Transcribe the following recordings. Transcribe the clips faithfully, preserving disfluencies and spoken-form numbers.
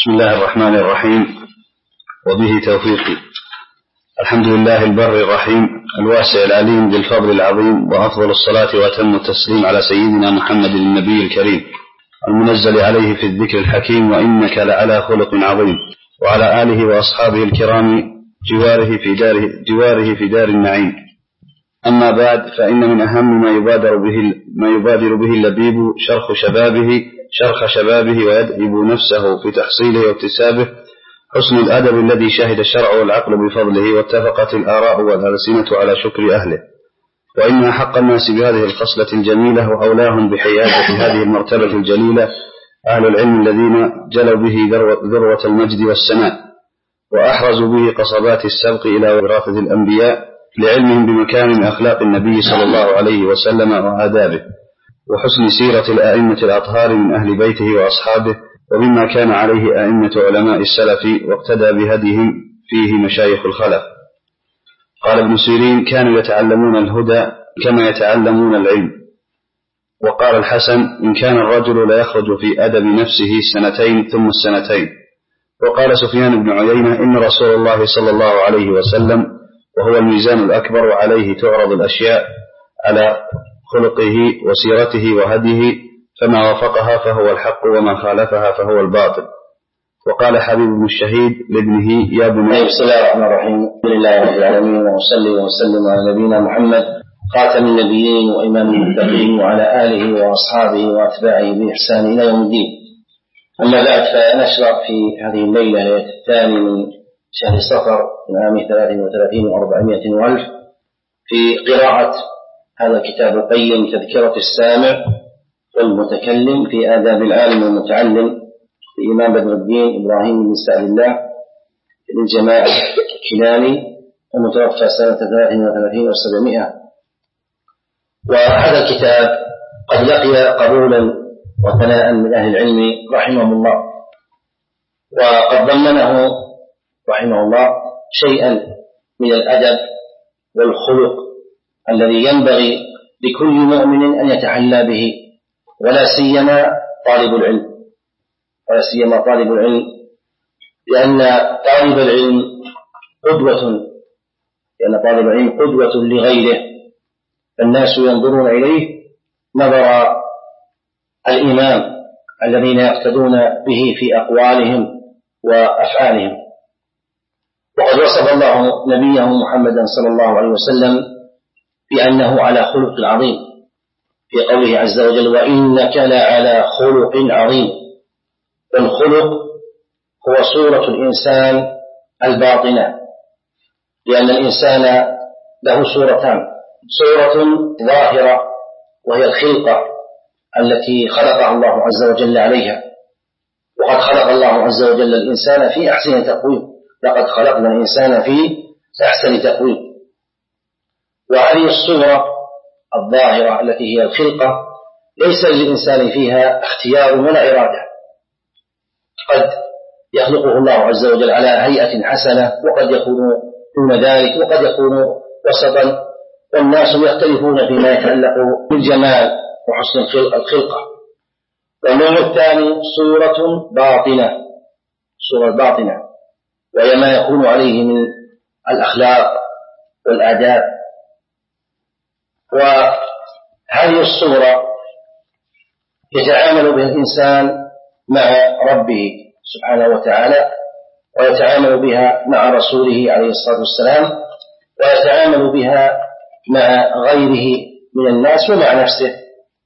بسم الله الرحمن الرحيم، وبه توفيقي. الحمد لله البر الرحيم الواسع العليم ذي الفضل العظيم، وأفضل الصلاة وأتم التسليم على سيدنا محمد النبي الكريم المنزل عليه في الذكر الحكيم، وإنك لعلى خلق عظيم، وعلى آله وأصحابه الكرام جواره في دار, جواره في دار النعيم. أما بعد، فإن من أهم ما يبادر به, ما يبادر به اللبيب شرخ شبابه شرخ شبابه ويدعب نفسه في تحصيله واكتسابه حسن الأدب الذي شهد الشرع والعقل بفضله، واتفقت الآراء والألسنة على شكر أهله. وإن أحق الناس بهذه الخصلة الجميلة وأولاهم بحيازة هذه المرتبة الجليلة أهل العلم الذين جلوا به ذروة المجد والسناء، وأحرزوا به قصبات السبق إلى وراثة الأنبياء لعلمهم بمكان أخلاق النبي صلى الله عليه وسلم وآدابه، وحسن سيرة الأئمة الأطهار من أهل بيته وأصحابه، ومما كان عليه أئمة علماء السلف واقتدى بهديهم فيه مشايخ الخلف. قال ابن سيرين: كانوا يتعلمون الهدى كما يتعلمون العلم. وقال الحسن: إن كان الرجل لا يخرج في أدب نفسه سنتين ثم السنتين. وقال سفيان بن عيينة: إن رسول الله صلى الله عليه وسلم وهو الميزان الأكبر، وعليه تعرض الأشياء على خلقه وسيرته وهديه، فما وافقها فهو الحق، وما خالفها فهو الباطل. وقال حبيب بن الشهيد لابنه: يا بني. بسم الله الرحمن الرحيم، الحمد لله رب العالمين، وصلي وسلم على نبينا محمد خاتم النبيين وإمام المتقين، وعلى آله وأصحابه وأتباعه بإحسان إلى يوم الدين. أما بعد، فنشرع في هذه الليلة ليلة الثاني من شهر صفر من عام ثلاث وثلاثين وأربعمائة وألف في قراءة هذا الكتاب القيم، تذكرة السامع والمتكلم في آداب العالم والمتعلم لإمام بدر الدين إبراهيم بن سعد الله للجماعة الكناني، المتوفى سنة ثلاث وثلاثين وسبعمائة. وهذا الكتاب قد لقي قبولا وثناء من أهل العلم رحمهم الله، وقد ضمنه رحمه الله شيئا من الأدب والخلق الذي ينبغي لكل مؤمن أن يتحلى به، ولا سيما طالب العلم ولا سيما طالب العلم لأن طالب العلم قدوة لأن طالب العلم قدوة لغيره، فالناس ينظرون إليه نظر الإمام الذين يقتدون به في أقوالهم وأفعالهم. وقد وصف الله نبيه محمدا صلى الله عليه وسلم بأنه على خلق عظيم في قوله عز وجل: وإنك لعلى خلق عظيم. والخلق هو صورة الإنسان الباطنة، لأن الإنسان له صورتان: صورة ظاهرة وهي الخلقة التي خلقها الله عز وجل عليها، وقد خلق الله عز وجل الإنسان في أحسن تقويم، لقد خلقنا الإنسان في أحسن تقويم. وهذه الصورة الظاهرة التي هي الخلقة ليس للإنسان فيها اختيار ولا إرادة، قد يخلقه الله عز وجل على هيئة حسنة، وقد يكون دون ذلك، وقد يكون وسطا، والناس يختلفون فيما يتعلق بالجمال وحسن الخلقة. والنوع الثاني صورة باطنة صورة باطنة وهي ما يكون عليه من الأخلاق والآداب. وهذه الصورة يتعامل بها الإنسان مع ربه سبحانه وتعالى، ويتعامل بها مع رسوله عليه الصلاة والسلام، ويتعامل بها مع غيره من الناس ومع نفسه.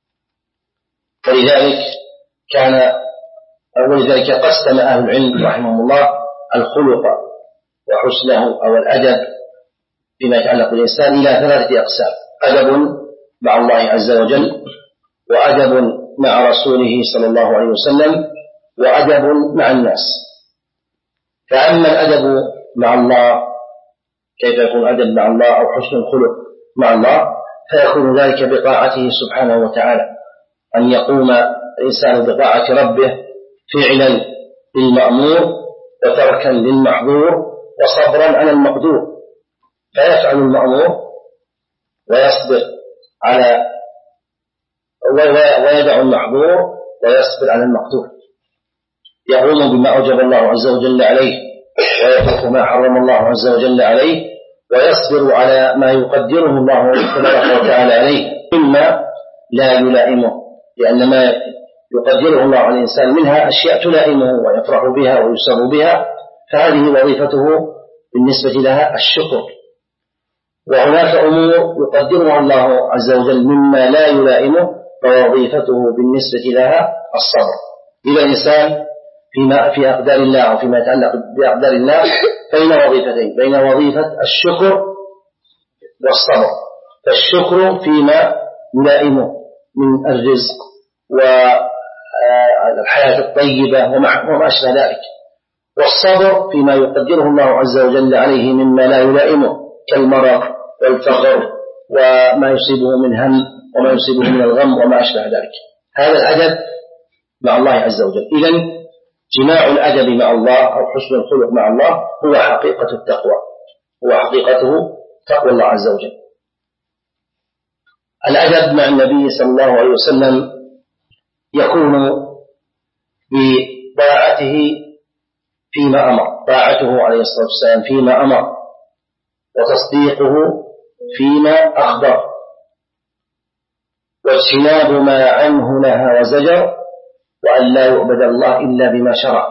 فلذلك كان ولذلك قسم أهل العلم رحمهم الله الخلق وحسنه أو الأدب فيما يتعلق بالإنسان إلى ثلاثة أقسام: أدب مع الله عز وجل، وأدب مع رسوله صلى الله عليه وسلم، وأدب مع الناس. فأما الأدب مع الله، كيف يكون أدب مع الله أو حسن الخلق مع الله؟ فيكون ذلك بطاعته سبحانه وتعالى، أن يقوم الإنسان بطاعة ربه فعلا للمأمور وتركا للمحظور وصبرا على المقدور، فيفعل المأمور ويصبر على ويدع المحظور ويصبر على المقدور. يقوم بما أوجب الله عز وجل عليه ويترك ما حرم الله عز وجل عليه ويصبر على ما يقدره الله تبارك وتعالى عليه مما لا يلائمه، لأن ما يقدره الله على الإنسان منها أشياء تلائمه ويفرح بها ويسر بها، فهذه وظيفته بالنسبة لها الشكر. وهناك أمور يقدرها الله عز وجل مما لا يلائمه فوظيفته بالنسبة لها الصبر. إذا الإنسان فيما في أقدار الله أو فيما يتعلق بأقدار الله بين وظيفتين، بين وظيفة الشكر والصبر. فالشكر فيما يلائمه من الرزق والحياة الطيبة وما أشبه ذلك، والصبر فيما يقدره الله عز وجل عليه مما لا يلائمه كالمرض والفقر وما يصيبه من هم وما يصيبه من الغم وما أشبه ذلك. هذا الأدب مع الله عز وجل. إذن جماع الأدب مع الله أو حسن الخلق مع الله هو حقيقة التقوى، هو حقيقته تقوى الله عز وجل. الأدب مع النبي صلى الله عليه وسلم يكون بطاعته فيما أمر، طاعته عليه الصلاة والسلام فيما أمر، وتصديقه فيما أخبر، واجتناب ما عنه نهى وزجر، وأن لا يعبد الله إلا بما شرع.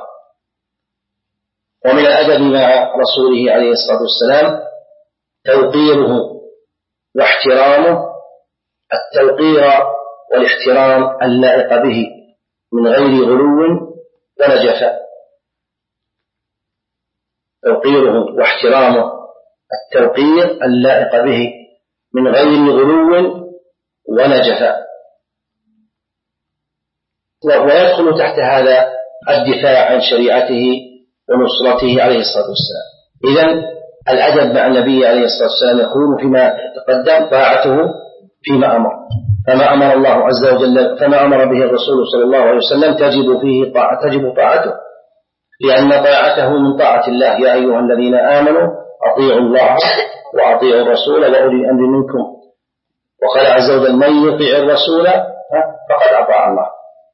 ومن الأدب مع رسوله عليه الصلاة والسلام توقيره واحترامه، التوقير والاحترام اللائق به من غير غلو ولا جفاء. توقيره واحترامه التوقير اللائق به من غير غلو ولا جفاء. ويدخل تحت هذا الدفاع عن شريعته ونصرته عليه الصلاة والسلام. إذن الأدب مع النبي عليه الصلاة والسلام يكون فيما تقدم طاعته فيما أمر، فما أمر الله عز وجل فما أمر به الرسول صلى الله عليه وسلم تجب فيه طاعة تجب طاعته، لأن طاعته من طاعة الله. يا أيها الذين آمنوا أطيعوا الله وأطيعوا الرسول وأولي الأمر منكم، وقال عز وجل من يطيع الرسول فقد أطاع الله.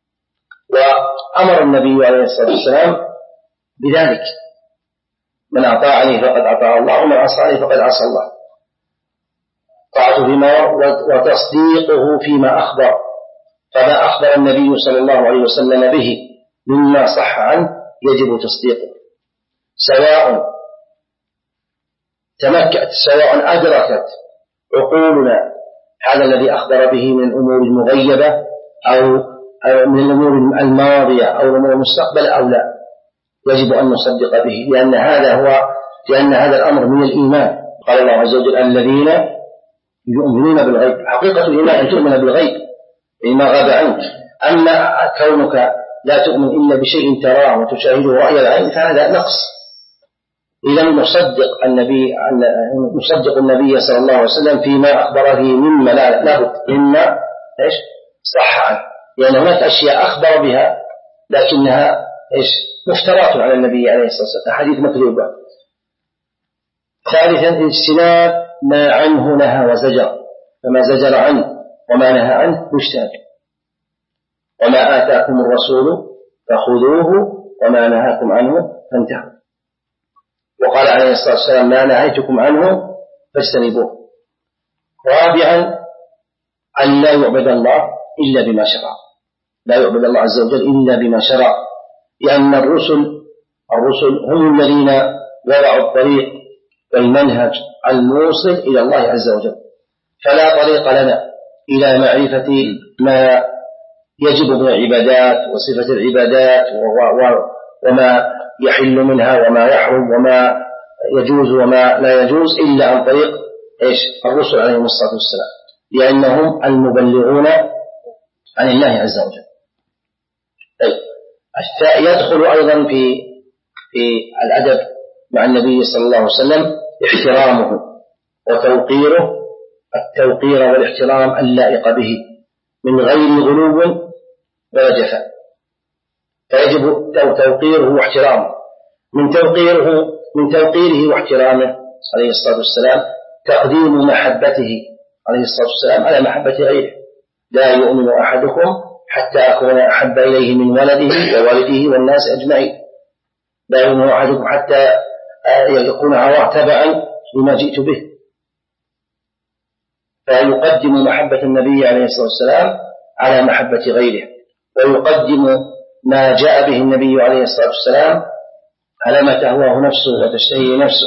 وأمر النبي عليه الصلاة والسلام بذلك: من أطاعني فقد أطاع الله ومن عصاني فقد عصى الله. طاعته فيما وتصديقه فيما أخبر، فما أخبر النبي صلى الله عليه وسلم به مما صح عنه يجب تصديقه، سواء تمكت سواء أدركت عقولنا هذا الذي أخبر به من الأمور المغيبة أو من الأمور الماضية أو الأمور المستقبل أو لا، يجب أن نصدق به، لأن هذا هو لأن هذا الأمر من الإيمان. قال الله عز وجل الذين يؤمنون بالغيب. حقيقة الإيمان أن تؤمن بالغيب بما غاب عنك، أما كونك لا تؤمن إلا بشيء تراه وتشاهده رأي العين فهذا نقص. إذا نصدق النبي نصدق النبي صلى الله عليه وسلم فيما أخبر به مما لا لابد مما إيش صح عنه، لأن هناك أشياء أخبر بها لكنها إيش مفترات على النبي عليه الصلاة والسلام، حديث مكذوبة. ثالثا اجتناب ما عنه نهى وزجر، فما زجر عنه وما نهى عنه يجتنب. وما آتاكم الرسول فخذوه وما نهاكم عنه فانتهوا. وقال عليه الصلاة والسلام ما نهيتكم عنه فاجتنبوه. رابعا أن لا يعبد الله إلا بما شرع، لا يعبد الله عز وجل إلا بما شرع، لأن الرسل الرسل هم الذين وضعوا الطريق والمنهج الموصل إلى الله عز وجل، فلا طريق لنا إلى معرفة ما يجب من العبادات وصفة العبادات وما يحل منها وما يحرم وما يجوز وما لا يجوز إلا عن طريق إيش الرسل عليهم الصلاة والسلام، لأنهم المبلغون عن الله عز وجل. طيب يدخل أيضا في في الأدب مع النبي صلى الله عليه وسلم احترامه وتوقيره، التوقير والاحترام اللائق به من غير غلو ولا جفاء، فيجب توقيره واحترامه. من توقيره من توقيره واحترامه عليه الصلاة والسلام تقديم محبته عليه الصلاة والسلام على محبة غيره. لا يؤمن أحدكم حتى أكون أحب إليه من ولده ووالده والناس أجمعين. لا يؤمن أحدكم حتى يكون هواه تبعا لما جئت به. فيقدم محبة النبي عليه الصلاة والسلام على محبة غيره، ويقدم ما جاء به النبي عليه الصلاة والسلام على ما تهواه نفسه وتشتهيه نفسه.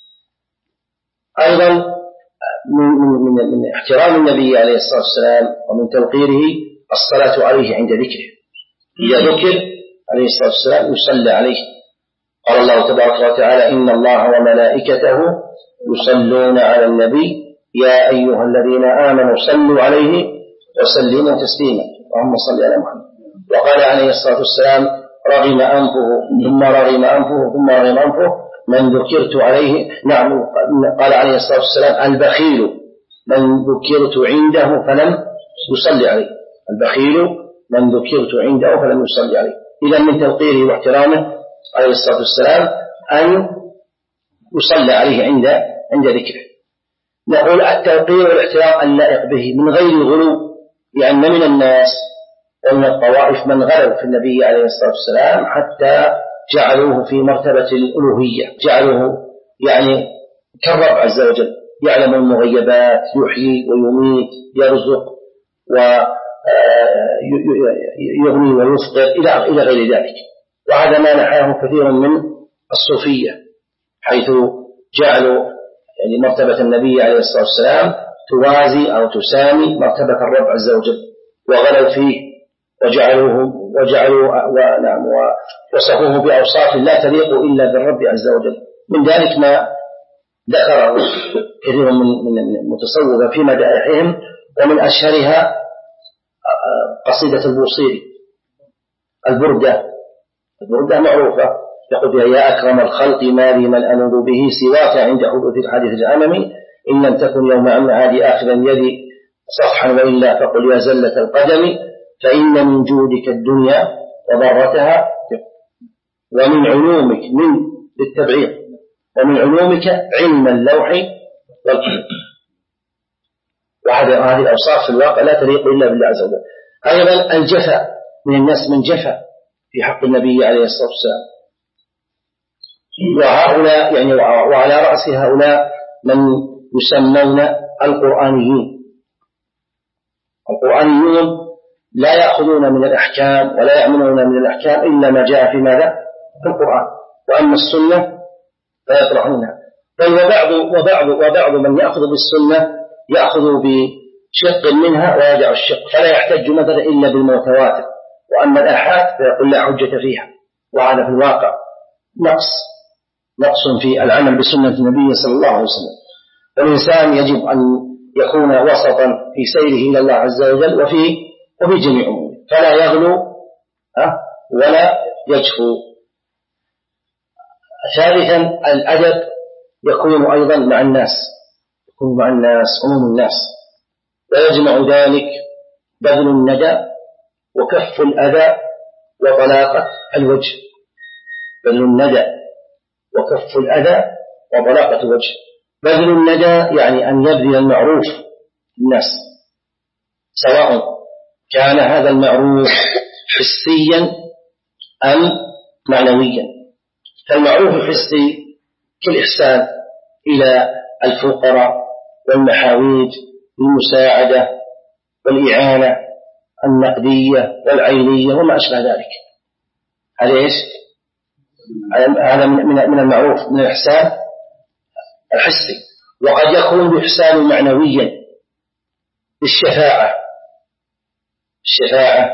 أيضا من, من, من, من احترام النبي عليه الصلاة والسلام ومن توقيره الصلاة عليه عند ذكره. إذا ذكر عليه الصلاة والسلام يصلى عليه. قال الله تبارك وتعالى: إن الله وملائكته يصلون على النبي يا أيها الذين آمنوا صلوا عليه وسلموا تسليما. اللهم صل على محمد. وقال عليه الصلاة والسلام: رغم أنفه ثم رغم أنفه ثم رغم أنفه من ذكرت عليه. نعم، قال عليه الصلاة والسلام: البخيل من ذكرت عنده فلم يصلي عليه. البخيل من ذكرت عنده فلم يصلي عليه. إذا من توقيره واحترامه عليه الصلاة والسلام أن يصلى عليه عند عند ذكره. نقول التوقير والاحترام اللائق به من غير غلو، لأن من الناس ومن الطوائف من غلوا في النبي عليه الصلاة والسلام حتى جعلوه في مرتبة الألوهية، جعلوه يعني كالرب عز وجل، يعلم المغيبات، يحيي ويميت، يرزق ويغني ويفطر إلى غير ذلك. وهذا ما نحاه كثير من الصوفية، حيث جعلوا يعني مرتبة النبي عليه الصلاة والسلام توازي أو تسامي مرتبة الرب عز وجل، وغلوا فيه وجعلوه وجعلوا ونعم ووصفوه بأوصاف لا تليق إلا بالرب عز وجل. من ذلك ما ذكره كثير من المتصوفة في مدائحهم، ومن أشهرها قصيدة البوصيري البردة. البردة معروفة، يقول فيها: يا أكرم الخلق ما لي من أنوذ به سواك عند حدوث الحادث الأممي، إن لم تكن يوم أمعادي آخذا يدي صفحا وإلا فقل يا زلة القدم، فإن من جودك الدنيا وضرتها، ومن علومك من بالتبعيض ومن علومك علم اللوح والقلم. وهذه الأوصاف في الواقع لا تليق إلا بالله عز وجل. أيضا الجفا، من الناس من جفا في حق النبي عليه الصلاة والسلام. وهؤلاء يعني وعلى رأس هؤلاء من يسمون القرآنيين. القرآنيون لا يأخذون من الأحكام ولا يأمنون من الأحكام إلا ما جاء في ماذا؟ في القرآن. وأما السنة فيطرحونها. بل وبعض وبعض وبعض من يأخذ بالسنة يأخذ بشق منها ويدع الشق، فلا يحتج مثلا إلا بالمتواتر. وأما الآحاد فيقول لا حجة فيها. وهذا في الواقع نقص نقص في العمل بسنة النبي صلى الله عليه وسلم. فالإنسان يجب أن يكون وسطا في سيره إلى الله عز وجل وفي وفي جميع أموره، فلا يغلو ولا يجفو. ثالثا الأدب يكون أيضا مع الناس، يكون مع الناس عموم الناس، ويجمع ذلك بذل الندى وكف الأذى وطلاقة الوجه. بذل الندى وكف الأذى وطلاقة الوجه. بذل الندى يعني أن يبذل المعروف للناس، سواء كان هذا المعروف حسيا أم معنويا. فالمعروف الحسي كالإحسان إلى الفقراء والمحاويج بالمساعدة والإعانة النقدية والعينية وما أشبه ذلك. هذا إيش؟ هذا من المعروف، من الإحسان الحسي. وقد يكون الإحسان معنويا بالشفاعة الشفاعة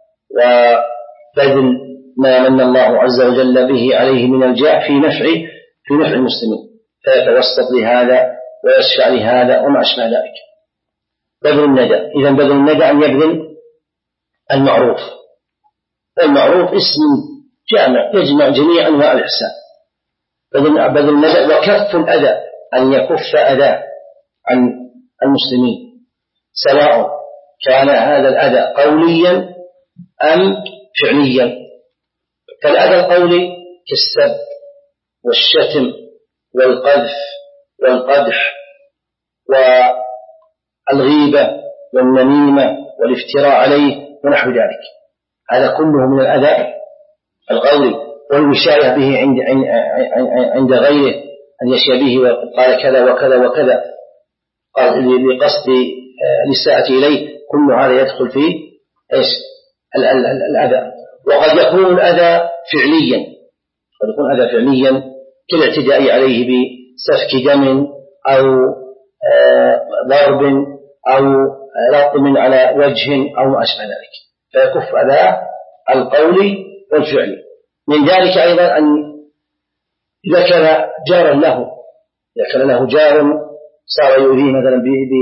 وبذل ما من الله عز وجل به عليه من الجاه في نفع في نفع المسلمين، فيتوسط لهذا ويشفع لهذا وما أشبه ذلك. بذل الندى، إذا بذل الندى أن يبذل المعروف. المعروف اسم جامع يجمع جميع أنواع الإحسان. بذل الندى وكف الأذى، أن يكف أذى عن المسلمين، سواء كان هذا الأذى قوليا أم فعليا. فالأذى القولي كالسب والشتم والقذف والقدح والغيبة والنميمة والافتراء عليه ونحو ذلك. هذا كله من الأذى القولي. والوشاية به عند عند غيره، أن يشي به وقال كذا وكذا وكذا قال لقصد الإساءة إليه، كل هذا يدخل فيه إيش الأذى. وقد يكون الأذى فعليا، قد يكون أذى فعليا كالاعتداء عليه بسفك دم أو ضرب أو لطم على وجه أو ما أشبه ذلك، فيكف أذى القول والفعل. من ذلك أيضا أن إذا كان جارا له، إذا كان له جار صار يؤذيه مثلا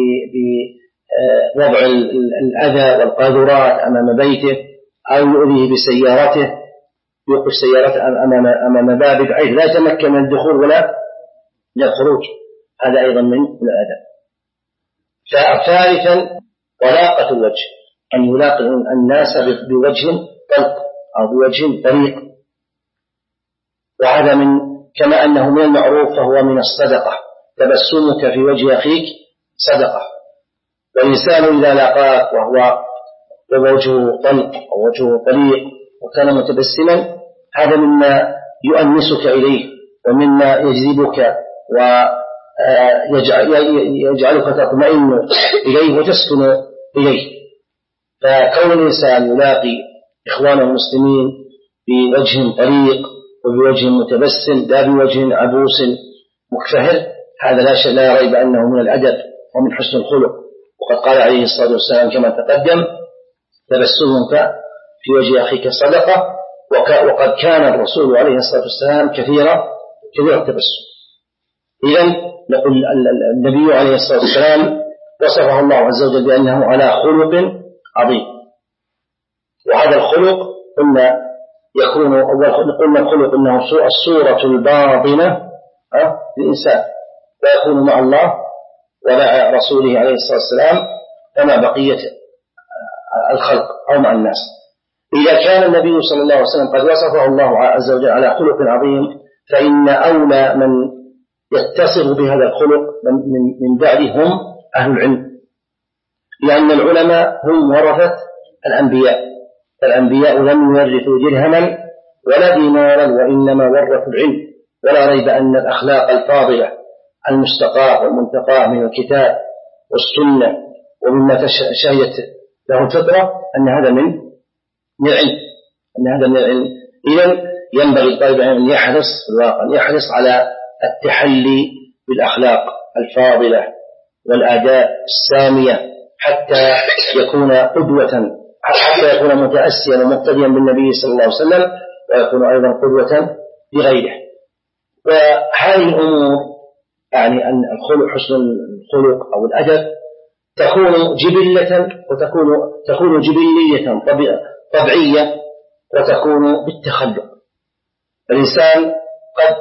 بوضع الأذى والقاذورات أمام بيته، أو يؤذيه بسيارته، يوقف سيارته أمام أمام بابه بحيث لا يتمكن من الدخول ولا من الخروج، هذا أيضا من الأذى. ثالثا طلاقة الوجه، أن يلاقي الناس بوجه طلق أو بوجه طريق، وهذا من كما أنه من المعروف فهو من الصدقة. تبسمك في وجه أخيك صدقة. والإنسان إذا لاقاك وهو وجهه طلق أو وجهه طليق وكان متبسما، هذا مما يؤنسك إليه ومما يجذبك ويجعلك تطمئن إليه وتسكن إليه. فكون الإنسان يلاقي إخوانه المسلمين بوجه طليق وبوجه متبسم لا بوجه عبوس مكفهر، هذا لا لا ريب أنه من الأدب ومن حسن الخلق. وقد قال عليه الصلاة والسلام كما تقدم: تبسمك في وجه أخيك صدقة. وقد كان الرسول عليه الصلاة والسلام كثيرا كثير التبسم. إذن نقول النبي عليه الصلاة والسلام وصفه الله عز وجل بأنه على خلق عظيم. وهذا الخلق قلنا يكون قلنا الخلق أنه الصورة الباطنة للإنسان، ويكون مع الله ومع رسوله عليه الصلاة والسلام ومع بقية الخلق أو مع الناس. إذا كان النبي صلى الله عليه وسلم قد وصفه الله عز وجل على خلق عظيم، فإن أولى من يتصف بهذا الخلق من بعدهم أهل العلم، لأن العلماء هم ورثة الأنبياء، فالأنبياء لم يورثوا درهما ولا دينارا وإنما ورثوا العلم. ولا ريب أن الأخلاق الفاضلة المستقاة والمنتقاة من الكتاب والسنة ومما شهيت له الفطرة أن هذا من العلم، أن هذا من العلم. إذن ينبغي طالب العلم أن يحرص في الواقع أن يحرص على التحلي بالأخلاق الفاضلة والآداب السامية حتى يكون قدوة، حتى يكون متأسيا ومقتديا بالنبي صلى الله عليه وسلم، ويكون أيضا قدوة بغيره. وهذه الأمور يعني أن الخلق حسن الخلق أو الأدب تكون جبلة وتكون تكون جبلية طبيعية وتكون بالتخلق. الإنسان قد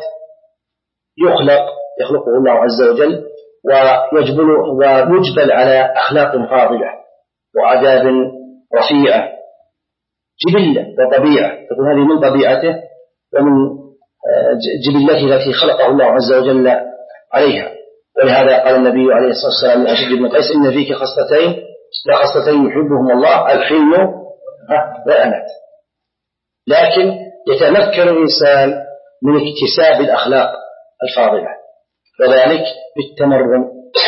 يخلق يخلقه الله عز وجل ويجبل ويجبل على أخلاق فاضلة وآداب رفيعة، جبلة وطبيعة، تكون هذه من طبيعته ومن جبلته التي خلقه الله عز وجل عليها. ولهذا قال النبي عليه الصلاة والسلام لأشج بن قيس: إن فيك خصلتين لا خصلتين يحبهم الله، الحلم والأنات. لكن يتمكن الإنسان من اكتساب الأخلاق الفاضلة، وذلك بالتمرن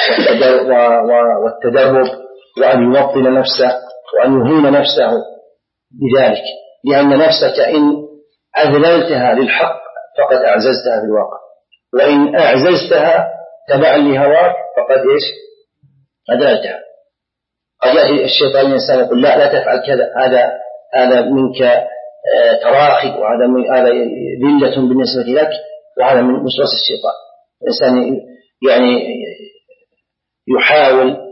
والتدرب، وأن يوطن نفسه وأن يهين نفسه بذلك، لأن نفسك إن أذللتها للحق فقد أعززتها في الواقع، وإن أعززتها تبعا لهواك فقد إيش أذللتها. قد يأتي الشيطان الإنسان يقول: لا لا تفعل كذا، هذا هذا منك تراخي، وهذا هذا ذلة بالنسبة لك، وهذا من وسواس الشيطان. الإنسان يعني يحاول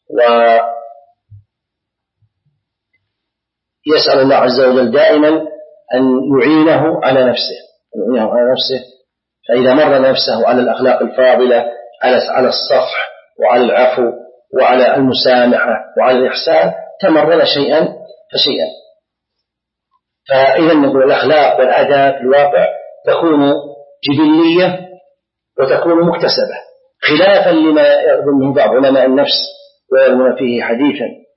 ويسأل الله عز وجل دائما أن يعينه على نفسه، أن يعينه على نفسه. فإذا مر نفسه على الأخلاق الفاضلة، على على الصفح وعلى العفو وعلى المسامحة وعلى الإحسان، تمرن شيئا فشيئا. فإذا نقول الأخلاق والآداب في الواقع تكون جبلية وتكون مكتسبة، خلافا لما يظنه بعض علماء النفس ويرمون فيه حديثا.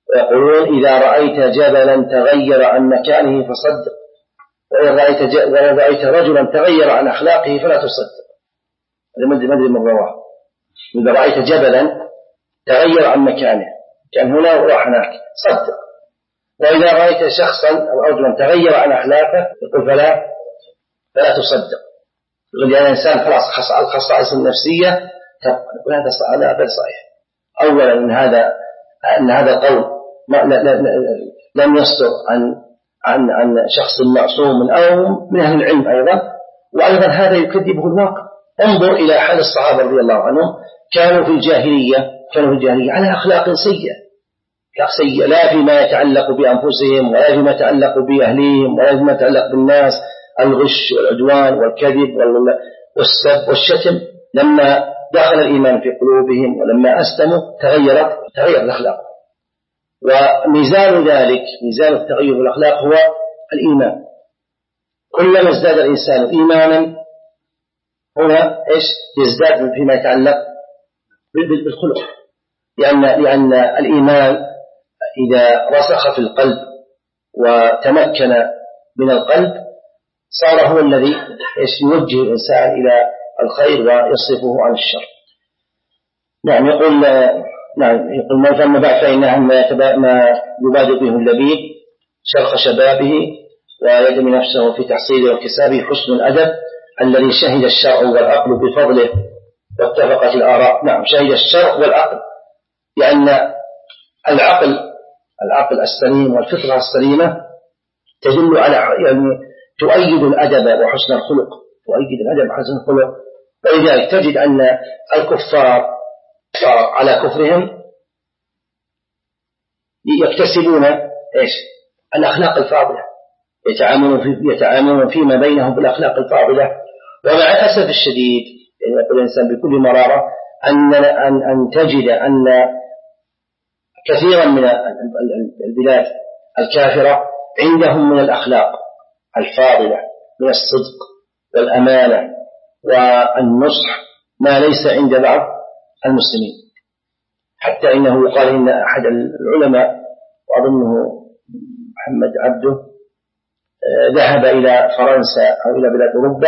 ويقولون إذا رأيت جبلا تغير عن مكانه فصدق، وإن رأيت, وإن رأيت رجلا تغير عن أخلاقه فلا تصدق. هذا مدري مدري من رواه. إذا رأيت جبلا تغير عن مكانه، كان هنا وراح هناك، صدق. وإذا رأيت شخصا أو رجلا تغير عن أخلاقه يقول فلا فلا تصدق، يقول لأن الإنسان خلاص الخصائص النفسية يقول هذا هذا غير صحيح. أولا إن هذا أن هذا القول لم يصدر عن عن عن شخص معصوم أو من أهل العلم أيضا، وأيضا هذا يكذبه الواقع. انظر إلى حال الصحابة رضي الله عنهم، كانوا في الجاهلية كانوا في الجاهلية على أخلاق سيئة، أخلاق سيئة لا فيما يتعلق بأنفسهم ولا فيما يتعلق بأهليهم ولا فيما يتعلق بالناس، الغش والعدوان والكذب والسب والشتم. لما دخل الإيمان في قلوبهم ولما أسلموا تغيرت تغير الأخلاق. وميزان ذلك ميزان التغير في الأخلاق هو الإيمان. كلما ازداد الإنسان إيمانا هنا إيش يزداد فيما يتعلق بالخلق، لأن لأن الإيمان إذا رسخ في القلب وتمكن من القلب صار هو الذي يوجه الإنسان إلى الخير ويصرفه عن الشر. نعم يقول نعم يقول من فهم بعد فإنها ما يبادر به اللبيب شرخ شبابه ويدم نفسه في تحصيله واكتسابه حسن الأدب الذي شهد الشرع والعقل بفضله واتفقت الآراء. نعم شهد الشرع والعقل، لأن العقل العقل السليم والفطرة السليمة تدل على يعني تؤيد الأدب وحسن الخلق، تؤيد الأدب وحسن الخلق. ولذلك تجد أن الكفار على كفرهم يكتسبون إيش الأخلاق الفاضلة، يتعاملون في يتعاملون فيما بينهم بالأخلاق الفاضلة. ومع الأسف الشديد يعني يقول الإنسان بكل مرارة أن أن أن تجد أن كثيرا من البلاد الكافرة عندهم من الأخلاق الفاضلة من الصدق والأمانة والنصح ما ليس عند بعض المسلمين. حتى إنه يقال إن أحد العلماء وأظنه محمد عبده ذهب إلى فرنسا أو إلى بلاد أوروبا،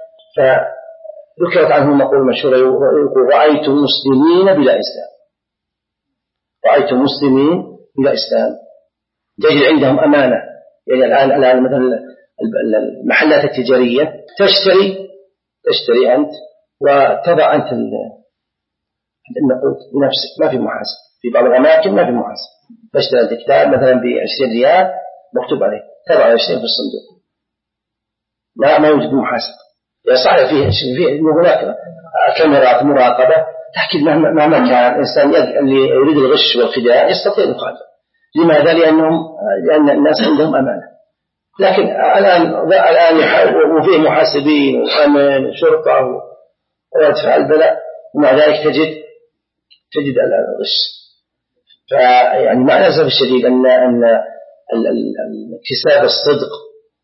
فذكرت عنه مقولة مشهورة يقول رأيت مسلمين بلا إسلام، رأيت مسلمين بلا إسلام. تجد عندهم أمانة. يعني الآن الآن مثلا المحلات التجارية تشتري تشتري أنت وتضع أنت النقود بنفسك، ما في محاسب. في بعض الأماكن ما في محاسب، تشتري أنت كتاب مثلا بعشرين ريال مكتوب عليه تضع عشرين في الصندوق، لا ما يوجد محاسب. يا صحيح فيه فيه هناك كاميرات مراقبة تحكي مهما كان الإنسان اللي يريد الغش والخداع يستطيع الإخراج. لماذا؟ لأنهم لأن الناس عندهم أمانة. لكن الآن الآن وفيه محاسبين وأمن شرطة ويدفع البلاء، ومع ذلك تجد تجد الغش. فيعني مع الأسف الشديد أن أن اكتساب الصدق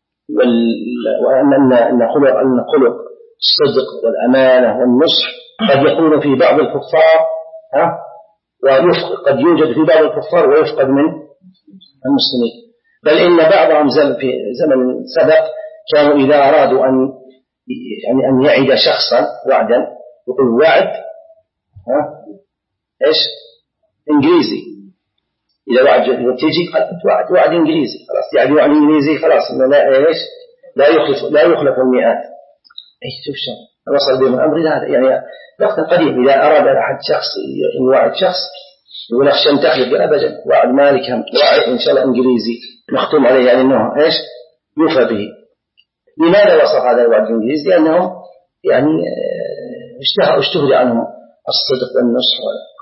وأن أن خلق أن خلق الصدق والأمانة والنصح قد يكون في بعض الكفار ها وقد يوجد في بعض الكفار ويفقد من المسلمين. بل إن بعضهم في زمن سبق كانوا إذا أرادوا أن يعني أن يعد شخصا وعدا يقول وعد ها إيش إنجليزي. إذا وعد تيجي وعد وعد إنجليزي خلاص، يعني وعد إنجليزي خلاص لا إيش لا يخلف لا يخلف المئات. إيش شوف شو وصل بهم الأمر هذا. يعني وقت قديم إذا أراد أحد شخص يوعد شخص يقول أخشى أن تخلف أبدا وعد مالك هم وعد إن شاء الله إنجليزي مختوم عليه يعني أنه إيش يوفى به. لماذا وصف هذا الوعد الإنجليزي؟ لأنهم يعني اشتهر اشتهر عنهم الصدق والنصح.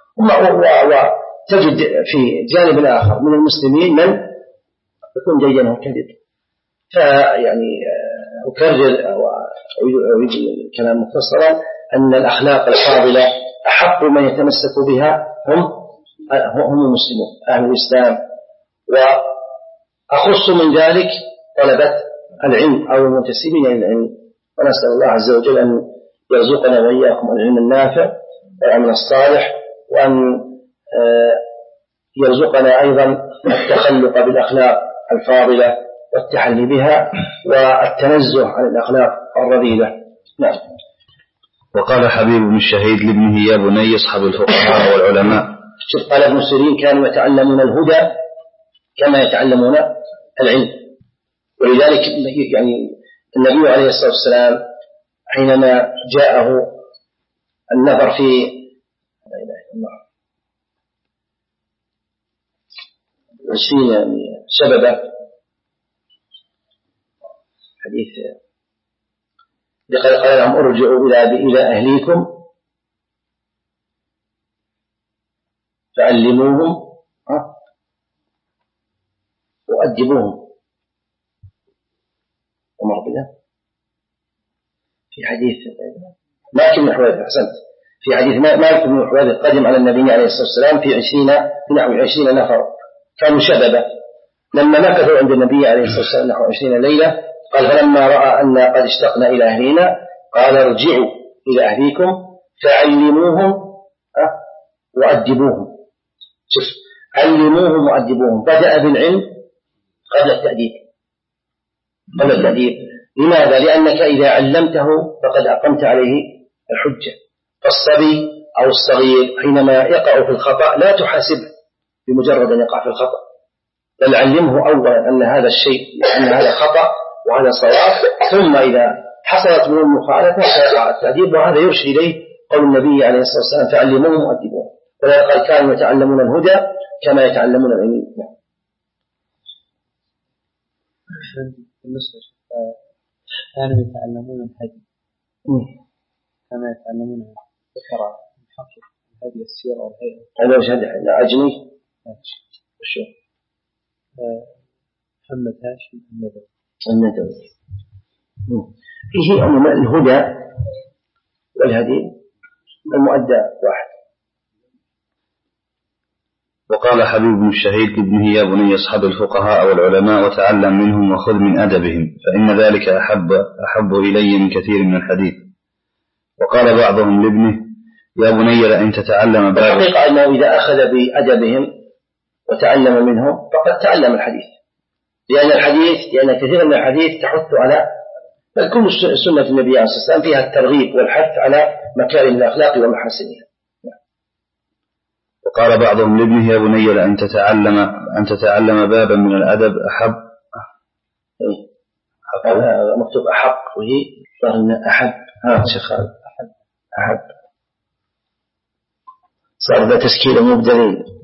وتجد في جانب آخر من المسلمين من يكون جيدا وكذب. فيعني أكرر وأريد الكلام مختصرا أن الأخلاق الفاضلة أحق من يتمسك بها هم هم المسلمون أهل الإسلام، وأخص من ذلك طلبة العلم أو المنتسبين إلى العلم. ونسأل الله عز وجل أن يرزقنا وإياكم العلم النافع والعمل الصالح، وأن يرزقنا أيضا التخلق بالأخلاق الفاضلة والتحلي بها والتنزه عن الأخلاق الرذيلة. نعم. وقال حبيب بن الشهيد لابنه يا بني اصحب الفقهاء والعلماء. شوف قال ابن سيرين كانوا يتعلمون الهدى كما يتعلمون العلم، ولذلك يعني النبي عليه الصلاة والسلام حينما جاءه النفر في لا إله إلا الله عشرين شبابا حديث قال لهم ارجعوا إلى أهليكم فعلموهم وأدبوهم. ومر بنا في حديث مالك بن حويرث أحسنت في حديث مالك بن حويرث قدم على النبي عليه الصلاة والسلام في عشرين نحو عشرين نفر كانوا شبابا، لما مكثوا عند النبي عليه الصلاة والسلام نحو عشرين ليلة قال فلما رأى أن قد اشتقنا إلى أهلنا قال ارجعوا إلى أهليكم فعلموهم وأدبوهم. شوف علموهم وأدبوهم، بدأ بالعلم قبل التأديب قبل التأديب. لماذا؟ لأنك إذا علمته فقد أقمت عليه الحجة. فالصبي أو الصغير حينما يقع في الخطأ لا تحاسبه بمجرد أن يقع في الخطأ، بل علمه أولا أن هذا الشيء أن هذا خطأ وهذا صواب، ثم إذا حصلت منه المخالفة فيقع التأديب. وهذا يرشد إليه قول النبي عليه الصلاة والسلام فعلموهم وأدبوهم. ولقد كانوا يتعلمون الهدى كما يتعلمون العلم. بالنسبة كانوا يتعلمون الهدي كما يتعلمون القراءة الحقيقة الهدي السير أو الهيئة. هذا وش هذا عجمي وشو محمد هاشم الندوي الندوي فيه أن الهدى والهدي المؤدى واحد. وقال حبيب بن الشهيد لابنه يا بني اصحب الفقهاء والعلماء وتعلم منهم وخذ من أدبهم فإن ذلك أحب, أحب إلي من كثير من الحديث. وقال بعضهم لابنه يا بني لأن تتعلم باب. الحقيقة أنه إذا أخذ بأدبهم وتعلم منهم فقد تعلم الحديث، لأن الحديث لأن كثير من الحديث تحث على بل كل سنة النبي عليه الصلاة والسلام فيها الترغيب والحث على مكارم الأخلاق ومحاسنها. وقال بعضهم لابنه يا بني لأن تتعلم أن تتعلم بابا من الأدب أحب مكتوب أحب وهي أحب ها شيخ أحب أحب صار ذا تسكيل مبدلين.